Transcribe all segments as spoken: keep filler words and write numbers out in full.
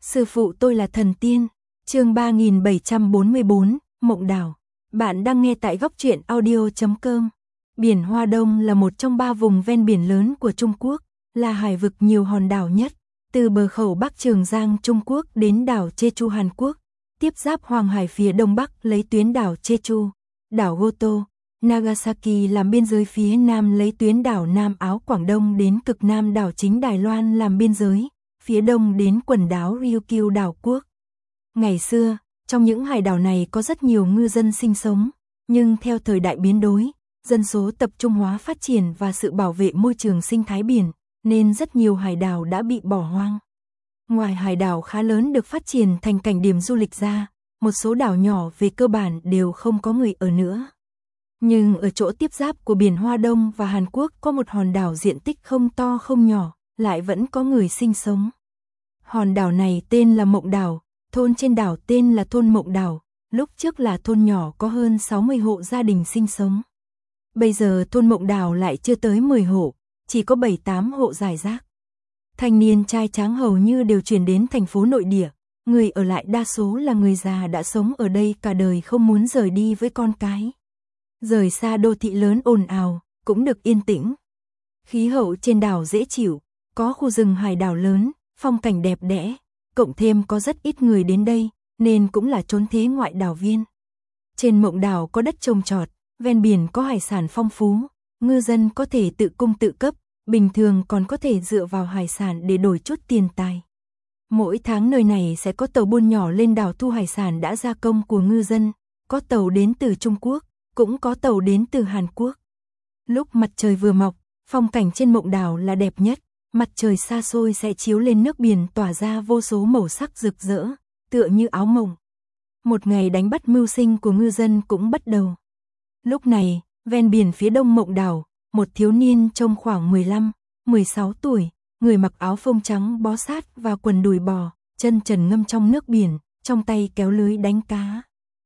Sư phụ tôi là thần tiên. Chương ba nghìn bảy trăm bốn mươi bốn, Mộng Đảo. Bạn đang nghe tại góc truyện audio chấm com. Biển Hoa Đông là một trong ba vùng ven biển lớn của Trung Quốc, là hải vực nhiều hòn đảo nhất, từ bờ khẩu Bắc Trường Giang Trung Quốc đến đảo Jeju Hàn Quốc, tiếp giáp Hoàng Hải phía đông bắc lấy tuyến đảo Jeju, đảo Goto, Nagasaki làm biên giới phía nam lấy tuyến đảo Nam Áo Quảng Đông đến cực nam đảo chính Đài Loan làm biên giới, phía đông đến quần đảo Ryukyu đảo quốc. Ngày xưa, trong những hải đảo này có rất nhiều ngư dân sinh sống, nhưng theo thời đại biến đổi, dân số tập trung hóa phát triển và sự bảo vệ môi trường sinh thái biển, nên rất nhiều hải đảo đã bị bỏ hoang. Ngoài hải đảo khá lớn được phát triển thành cảnh điểm du lịch ra, một số đảo nhỏ về cơ bản đều không có người ở nữa. Nhưng ở chỗ tiếp giáp của biển Hoa Đông và Hàn Quốc có một hòn đảo diện tích không to không nhỏ, lại vẫn có người sinh sống. Hòn đảo này tên là Mộng Đảo, thôn trên đảo tên là thôn Mộng Đảo, lúc trước là thôn nhỏ có hơn sáu mươi hộ gia đình sinh sống. Bây giờ thôn Mộng Đảo lại chưa tới mười hộ, chỉ có bảy tám hộ rải rác. Thanh niên trai tráng hầu như đều chuyển đến thành phố nội địa, người ở lại đa số là người già đã sống ở đây cả đời không muốn rời đi với con cái. Rời xa đô thị lớn ồn ào, cũng được yên tĩnh. Khí hậu trên đảo dễ chịu, có khu rừng hải đảo lớn, phong cảnh đẹp đẽ, cộng thêm có rất ít người đến đây, nên cũng là trốn thế ngoại đảo viên. Trên Mộng Đảo có đất trồng trọt, ven biển có hải sản phong phú, ngư dân có thể tự cung tự cấp, bình thường còn có thể dựa vào hải sản để đổi chút tiền tài. Mỗi tháng nơi này sẽ có tàu buôn nhỏ lên đảo thu hải sản đã gia công của ngư dân, có tàu đến từ Trung Quốc, cũng có tàu đến từ Hàn Quốc. Lúc mặt trời vừa mọc, phong cảnh trên Mộng Đảo là đẹp nhất, mặt trời xa xôi sẽ chiếu lên nước biển tỏa ra vô số màu sắc rực rỡ, tựa như áo mộng. Một ngày đánh bắt mưu sinh của ngư dân cũng bắt đầu. Lúc này, ven biển phía đông Mộng Đảo, một thiếu niên trông khoảng mười lăm, mười sáu tuổi, người mặc áo phông trắng bó sát và quần đùi bò, chân trần ngâm trong nước biển, trong tay kéo lưới đánh cá.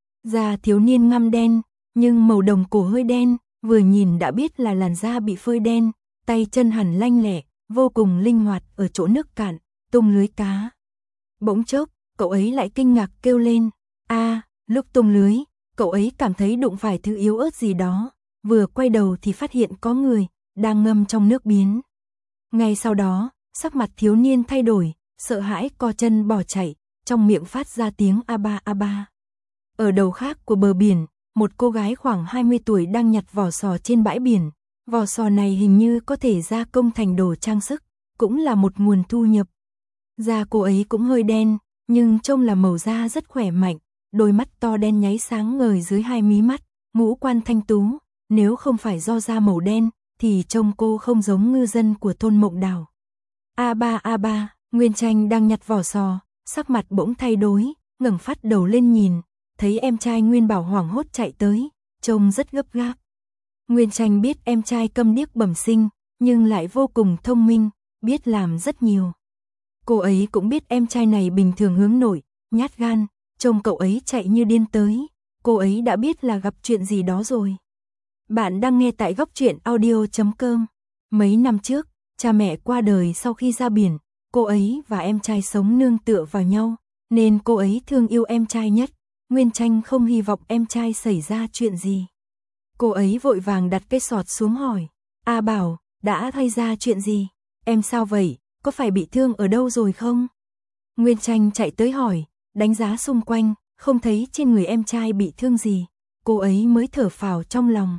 Da thiếu niên ngăm đen, nhưng màu đồng cổ hơi đen, vừa nhìn đã biết là làn da bị phơi đen, tay chân hẳn lanh lẹ, vô cùng linh hoạt ở chỗ nước cạn, tung lưới cá. Bỗng chốc, cậu ấy lại kinh ngạc kêu lên, a, à, lúc tung lưới, cậu ấy cảm thấy đụng phải thứ yếu ớt gì đó, vừa quay đầu thì phát hiện có người, đang ngâm trong nước biến. Ngay sau đó, sắc mặt thiếu niên thay đổi, sợ hãi co chân bỏ chạy, trong miệng phát ra tiếng a ba a ba. Ở đầu khác của bờ biển, một cô gái khoảng hai mươi tuổi đang nhặt vỏ sò trên bãi biển. Vỏ sò này hình như có thể gia công thành đồ trang sức, cũng là một nguồn thu nhập. Da cô ấy cũng hơi đen, nhưng trông là màu da rất khỏe mạnh, đôi mắt to đen nháy sáng ngời dưới hai mí mắt, ngũ quan thanh tú, nếu không phải do da màu đen, thì trông cô không giống ngư dân của thôn Mộng Đảo. a ba a ba, Nguyên Tranh đang nhặt vỏ sò, sắc mặt bỗng thay đổi, ngẩng phát đầu lên nhìn, thấy em trai Nguyên Bảo hoảng hốt chạy tới, trông rất gấp gáp. Nguyên Tranh biết em trai câm điếc bẩm sinh, nhưng lại vô cùng thông minh, biết làm rất nhiều. Cô ấy cũng biết em trai này bình thường hướng nội, nhát gan, trông cậu ấy chạy như điên tới, cô ấy đã biết là gặp chuyện gì đó rồi. Bạn đang nghe tại góc truyện audio chấm com. Mấy năm trước, cha mẹ qua đời sau khi ra biển, cô ấy và em trai sống nương tựa vào nhau, nên cô ấy thương yêu em trai nhất. Nguyên Tranh không hy vọng em trai xảy ra chuyện gì. Cô ấy vội vàng đặt cây sọt xuống hỏi, A Bảo, đã thay ra chuyện gì? Em sao vậy, có phải bị thương ở đâu rồi không? Nguyên Tranh chạy tới hỏi, đánh giá xung quanh, không thấy trên người em trai bị thương gì. Cô ấy mới thở phào trong lòng.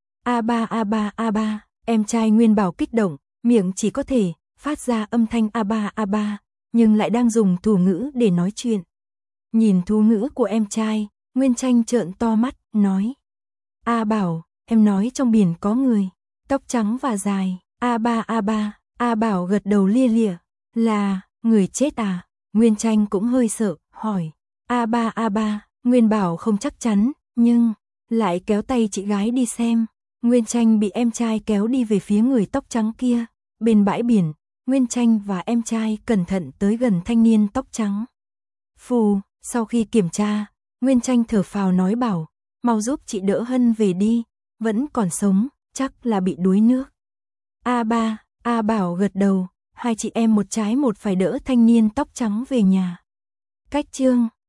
A ba a ba a ba, em trai Nguyên Bảo kích động, miệng chỉ có thể phát ra âm thanh a ba a ba, nhưng lại đang dùng thủ ngữ để nói chuyện. Nhìn thủ ngữ của em trai, Nguyên Tranh trợn to mắt, nói, A Bảo, em nói trong biển có người, tóc trắng và dài. A ba a ba, A Bảo gật đầu lia lịa, là người chết à? Nguyên Tranh cũng hơi sợ, hỏi, A ba a ba, Nguyên Bảo không chắc chắn, nhưng lại kéo tay chị gái đi xem. Nguyên Tranh bị em trai kéo đi về phía người tóc trắng kia. Bên bãi biển, Nguyên Tranh và em trai cẩn thận tới gần thanh niên tóc trắng. Phù, sau khi kiểm tra, Nguyên Tranh thở phào nói Bảo, mau giúp chị đỡ Hân về đi, vẫn còn sống, chắc là bị đuối nước. A ba, A Bảo gật đầu, hai chị em một trái một phải đỡ thanh niên tóc trắng về nhà. Cách chương